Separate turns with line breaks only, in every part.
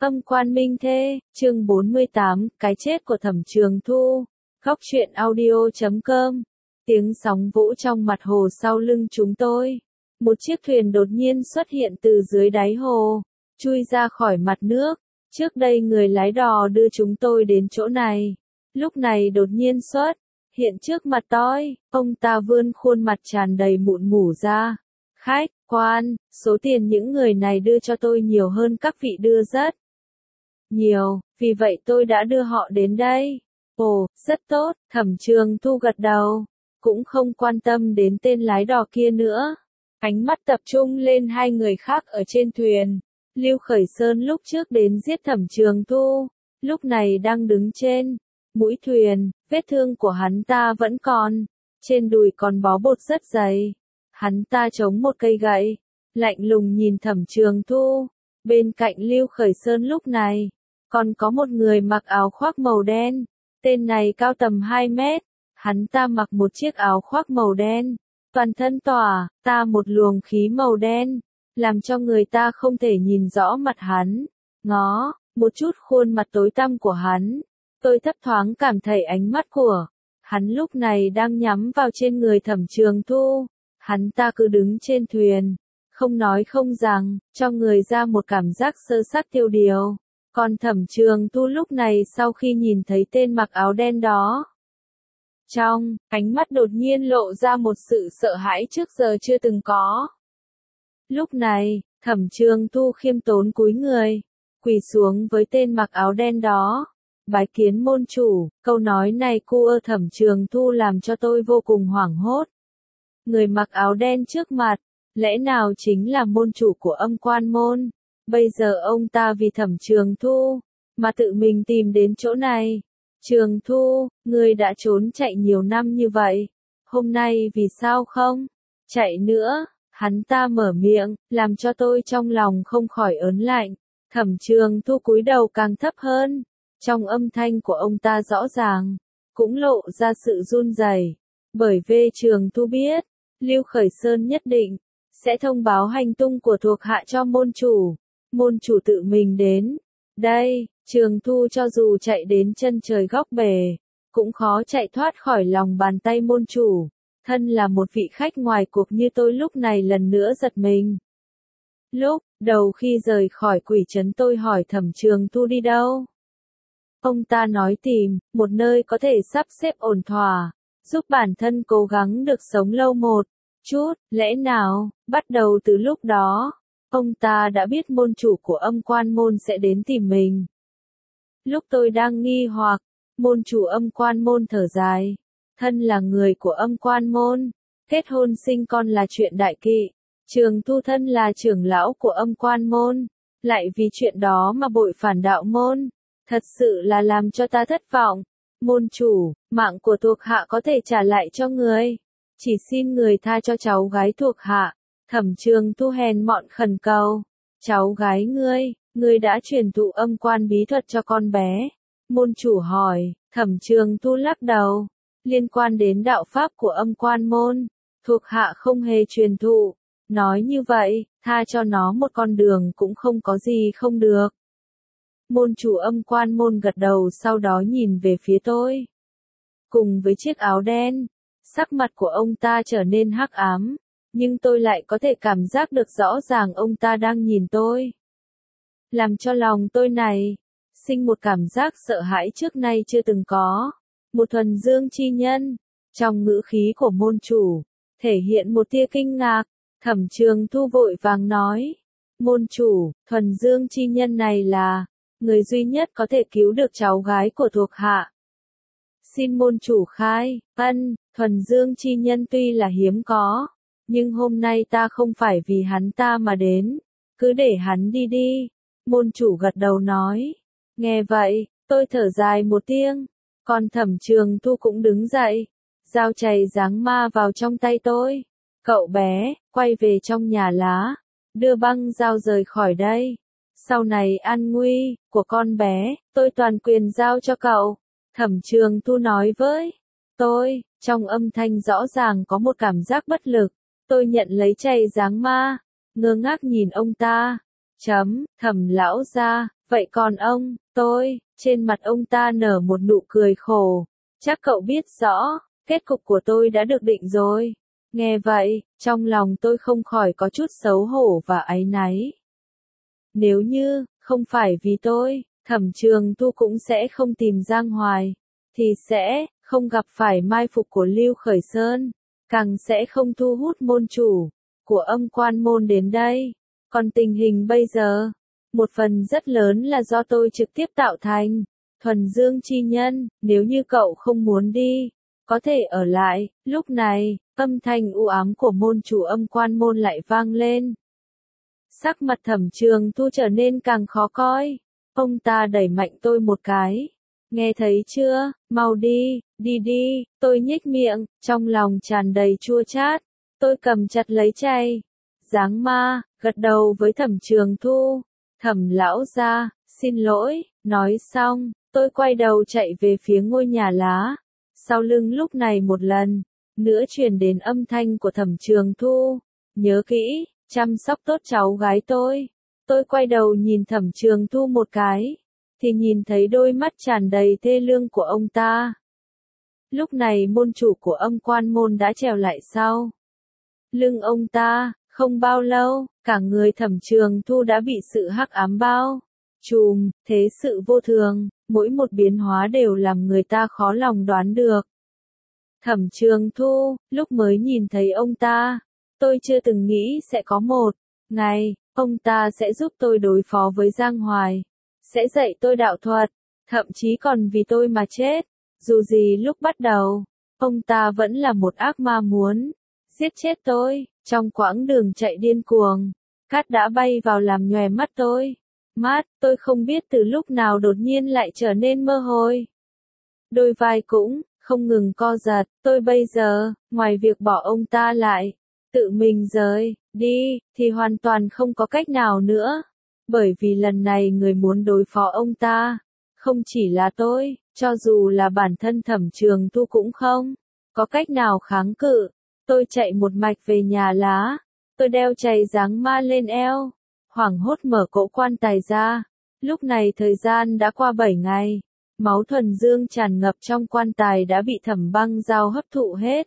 Âm quan minh thê, chương 48, cái chết của Thẩm Trường Thu. Góc truyện audio.com. Tiếng sóng vỗ trong mặt hồ sau lưng chúng tôi. Một chiếc thuyền đột nhiên xuất hiện từ dưới đáy hồ, chui ra khỏi mặt nước. Trước đây người lái đò đưa chúng tôi đến chỗ này. Lúc này đột nhiên xuất hiện trước mặt tôi, ông ta vươn khuôn mặt tràn đầy mụn mủ ra. Khách quan, số tiền những người này đưa cho tôi nhiều hơn các vị đưa rất nhiều, vì vậy tôi đã đưa họ đến đây. Ồ, rất tốt, Thẩm Trường Thu gật đầu, cũng không quan tâm đến tên lái đò kia nữa. Ánh mắt tập trung lên hai người khác ở trên thuyền. Lưu Khởi Sơn lúc trước đến giết Thẩm Trường Thu, lúc này đang đứng trên mũi thuyền, vết thương của hắn ta vẫn còn, trên đùi còn bó bột rất dày. Hắn ta chống một cây gậy, lạnh lùng nhìn Thẩm Trường Thu. Bên cạnh Lưu Khởi Sơn lúc này, còn có một người mặc áo khoác màu đen. Tên này cao tầm 2 mét, hắn ta mặc một chiếc áo khoác màu đen, toàn thân tỏa ta một luồng khí màu đen, làm cho người ta không thể nhìn rõ mặt hắn. Ngó một chút khuôn mặt tối tăm của hắn, tôi thấp thoáng cảm thấy ánh mắt của hắn lúc này đang nhắm vào trên người Thẩm Trường Thu. Hắn ta cứ đứng trên thuyền, không nói không rằng, cho người ra một cảm giác sơ sát tiêu điều. Còn Thẩm Trường Thu lúc này sau khi nhìn thấy tên mặc áo đen đó, trong ánh mắt đột nhiên lộ ra một sự sợ hãi trước giờ chưa từng có. Lúc này, Thẩm Trường Thu khiêm tốn cúi người, quỳ xuống với tên mặc áo đen đó. Bái kiến môn chủ. Câu nói này của Thẩm Trường Thu làm cho tôi vô cùng hoảng hốt. Người mặc áo đen trước mặt, lẽ nào chính là môn chủ của Âm Quan môn? Bây giờ ông ta vì Thẩm Trường Thu mà tự mình tìm đến chỗ này. Trường Thu, ngươi đã trốn chạy nhiều năm như vậy, hôm nay vì sao không chạy nữa? Hắn ta mở miệng, làm cho tôi trong lòng không khỏi ớn lạnh. Thẩm Trường Thu cúi đầu càng thấp hơn, trong âm thanh của ông ta rõ ràng cũng lộ ra sự run rẩy. Bởi vì Trường Thu biết, Lưu Khởi Sơn nhất định sẽ thông báo hành tung của thuộc hạ cho môn chủ. Môn chủ tự mình đến đây, Trường Thu cho dù chạy đến chân trời góc bể, cũng khó chạy thoát khỏi lòng bàn tay môn chủ. Thân là một vị khách ngoài cuộc như tôi lúc này lần nữa giật mình. Lúc đầu khi rời khỏi Quỷ Trấn tôi hỏi Thẩm Trường Thu đi đâu. Ông ta nói tìm một nơi có thể sắp xếp ổn thỏa, giúp bản thân cố gắng được sống lâu một chút. Lẽ nào, bắt đầu từ lúc đó, ông ta đã biết môn chủ của Âm Quan môn sẽ đến tìm mình. Lúc tôi đang nghi hoặc, môn chủ Âm Quan môn thở dài. Thân là người của Âm Quan môn, kết hôn sinh con là chuyện đại kỵ. Trường Thu thân là trưởng lão của Âm Quan môn, lại vì chuyện đó mà bội phản đạo môn. Thật sự là làm cho ta thất vọng. Môn chủ, mạng của thuộc hạ có thể trả lại cho người. Chỉ xin người tha cho cháu gái thuộc hạ. Thẩm Trường Thu hèn mọn khẩn cầu. Cháu gái ngươi đã truyền thụ âm quan bí thuật cho con bé. Môn chủ hỏi. Thẩm Trường Thu lắc đầu. Liên quan đến đạo pháp của Âm Quan môn, thuộc hạ không hề truyền thụ. Nói như vậy, tha cho nó một con đường cũng không có gì không được. Môn chủ Âm Quan môn gật đầu, sau đó nhìn về phía tôi. Cùng với chiếc áo đen, sắc mặt của ông ta trở nên hắc ám, nhưng tôi lại có thể cảm giác được rõ ràng ông ta đang nhìn tôi. Làm cho lòng tôi này sinh một cảm giác sợ hãi trước nay chưa từng có. Một thuần dương chi nhân. Trong ngữ khí của môn chủ, thể hiện một tia kinh ngạc. Thẩm Trường Thu vội vàng nói. Môn chủ, thuần dương chi nhân này là người duy nhất có thể cứu được cháu gái của thuộc hạ. Xin môn chủ khai. Thuần dương chi nhân tuy là hiếm có, nhưng hôm nay ta không phải vì hắn ta mà đến. Cứ để hắn đi đi. Môn chủ gật đầu nói. Nghe vậy, tôi thở dài một tiếng. Còn Thẩm Trường Thu cũng đứng dậy, dao chày giáng ma vào trong tay tôi. Cậu bé, quay về trong nhà lá, đưa băng dao rời khỏi đây. Sau này an nguy của con bé, tôi toàn quyền giao cho cậu. Thẩm Trường Thu nói với tôi, trong âm thanh rõ ràng có một cảm giác bất lực. Tôi nhận lấy chày giáng ma, ngơ ngác nhìn ông ta. Thẩm lão gia, Vậy còn ông, tôi, trên mặt ông ta nở một nụ cười khổ. Chắc cậu biết rõ, kết cục của tôi đã được định rồi. Nghe vậy, trong lòng tôi không khỏi có chút xấu hổ và áy náy. Nếu như, không phải vì tôi, Thẩm Trường Thu cũng sẽ không tìm Giang Hoài, thì sẽ không gặp phải mai phục của Lưu Khởi Sơn, càng sẽ không thu hút môn chủ của Âm Quan môn đến đây. Còn tình hình bây giờ, một phần rất lớn là do tôi trực tiếp tạo thành. Thuần Dương chi nhân, nếu như cậu không muốn đi, có thể ở lại. Lúc này, âm thanh u ám của môn chủ Âm Quan môn lại vang lên. Sắc mặt Thẩm Trường Thu trở nên càng khó coi. Ông ta đẩy mạnh tôi một cái. Nghe thấy chưa, mau đi, đi đi, tôi nhếch miệng, trong lòng tràn đầy chua chát. Tôi cầm chặt lấy chày. Giáng ma, gật đầu với Thẩm Trường Thu. Thẩm lão gia, xin lỗi, nói xong, tôi quay đầu chạy về phía ngôi nhà lá. Sau lưng lúc này một lần nữa truyền đến âm thanh của Thẩm Trường Thu. Nhớ kỹ, chăm sóc tốt cháu gái tôi. Tôi quay đầu nhìn Thẩm Trường Thu một cái, thì nhìn thấy đôi mắt tràn đầy thê lương của ông ta. Lúc này môn chủ của Âm Quan môn đã trèo lại sau lưng ông ta, không bao lâu, cả người Thẩm Trường Thu đã bị sự hắc ám bao trùm, thế sự vô thường, mỗi một biến hóa đều làm người ta khó lòng đoán được. Thẩm Trường Thu, lúc mới nhìn thấy ông ta, tôi chưa từng nghĩ sẽ có một ngày, ông ta sẽ giúp tôi đối phó với Giang Hoài, sẽ dạy tôi đạo thuật, thậm chí còn vì tôi mà chết. Dù gì lúc bắt đầu, ông ta vẫn là một ác ma muốn giết chết tôi. Trong quãng đường chạy điên cuồng, cát đã bay vào làm nhòe mắt tôi. Mắt, tôi không biết từ lúc nào đột nhiên lại trở nên mơ hôi. Đôi vai cũng không ngừng co giật. Tôi bây giờ, ngoài việc bỏ ông ta lại, tự mình rời đi, thì hoàn toàn không có cách nào nữa. Bởi vì lần này người muốn đối phó ông ta, không chỉ là tôi, cho dù là bản thân Thẩm Trường Thu cũng không có cách nào kháng cự. Tôi chạy một mạch về nhà lá. Tôi đeo chày giáng ma lên eo, hoảng hốt mở cỗ quan tài ra. Lúc này thời gian đã qua 7 ngày. Máu thuần dương tràn ngập trong quan tài đã bị Thẩm Băng Dao hấp thụ hết.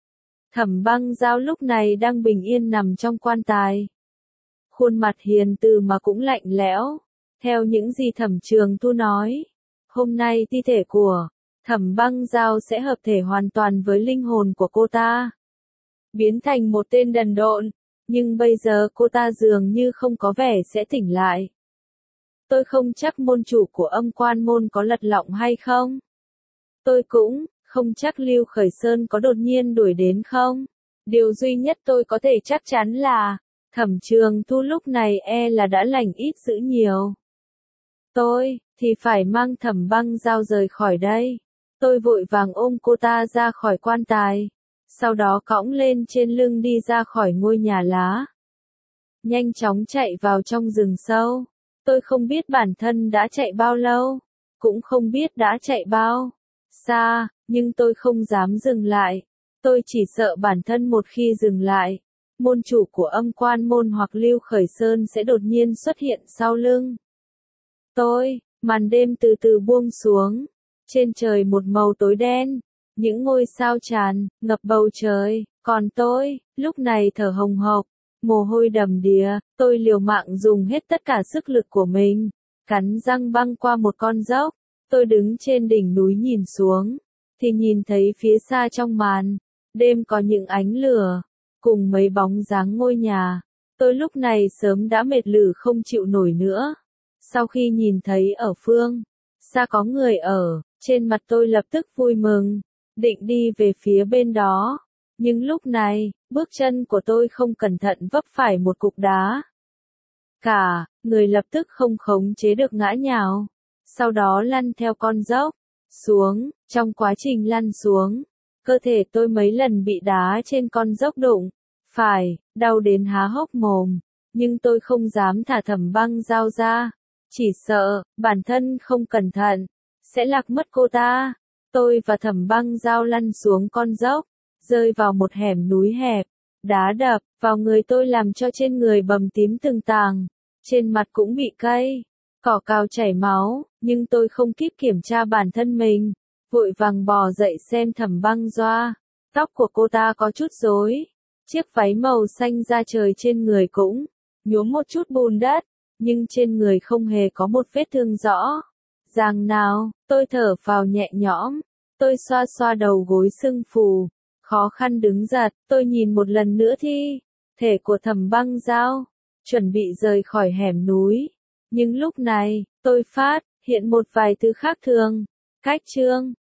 Thẩm Băng Dao lúc này đang bình yên nằm trong quan tài. Khuôn mặt hiền từ mà cũng lạnh lẽo. Theo những gì Thẩm Trường Thu nói, hôm nay thi thể của Thẩm Băng Dao sẽ hợp thể hoàn toàn với linh hồn của cô ta, biến thành một tên đần độn, nhưng bây giờ cô ta dường như không có vẻ sẽ tỉnh lại. Tôi không chắc môn chủ của Âm Quan môn có lật lọng hay không. Tôi cũng không chắc Lưu Khởi Sơn có đột nhiên đuổi đến không. Điều duy nhất tôi có thể chắc chắn là Thẩm Trường Thu lúc này là đã lành ít dữ nhiều. Tôi thì phải mang Thẩm Băng Dao rời khỏi đây. Tôi vội vàng ôm cô ta ra khỏi quan tài, sau đó cõng lên trên lưng đi ra khỏi ngôi nhà lá. Nhanh chóng chạy vào trong rừng sâu. Tôi không biết bản thân đã chạy bao lâu, cũng không biết đã chạy bao xa, nhưng tôi không dám dừng lại. Tôi chỉ sợ bản thân một khi dừng lại, môn chủ của Âm Quan môn hoặc Lưu Khởi Sơn sẽ đột nhiên xuất hiện sau lưng tôi. Màn đêm từ từ buông xuống, trên trời một màu tối đen, những ngôi sao tràn ngập bầu trời, còn tôi, lúc này thở hồng hộc, mồ hôi đầm đìa. Tôi liều mạng dùng hết tất cả sức lực của mình, cắn răng băng qua một con dốc. Tôi đứng trên đỉnh núi nhìn xuống, thì nhìn thấy phía xa trong màn đêm có những ánh lửa, cùng mấy bóng dáng ngôi nhà. Tôi lúc này sớm đã mệt lử không chịu nổi nữa. Sau khi nhìn thấy ở phương xa có người ở, trên mặt tôi lập tức vui mừng, định đi về phía bên đó. Nhưng lúc này, bước chân của tôi không cẩn thận vấp phải một cục đá. Cả người lập tức không khống chế được ngã nhào, sau đó lăn theo con dốc xuống. Trong quá trình lăn xuống, cơ thể tôi mấy lần bị đá trên con dốc đụng phải, đau đến há hốc mồm, nhưng tôi không dám thả Thẩm Băng Dao ra, chỉ sợ bản thân không cẩn thận sẽ lạc mất cô ta. Tôi và Thẩm Băng Dao lăn xuống con dốc, rơi vào một hẻm núi hẹp. Đá đập vào người tôi làm cho trên người bầm tím từng tàng, trên mặt cũng bị cay. Cỏ cào chảy máu, nhưng tôi không kịp kiểm tra bản thân mình. Vội vàng bò dậy xem Thẩm Băng Doa. Tóc của cô ta có chút rối. Chiếc váy màu xanh da trời trên người cũng nhuốm một chút bùn đất, nhưng trên người không hề có một vết thương rõ ràng nào. Tôi thở phào nhẹ nhõm. Tôi xoa xoa đầu gối sưng phù, khó khăn đứng giật. Tôi nhìn một lần nữa thi thể của Thẩm Băng Dao, chuẩn bị rời khỏi hẻm núi. Nhưng lúc này, tôi phát hiện một vài thứ khác thường. Cách chương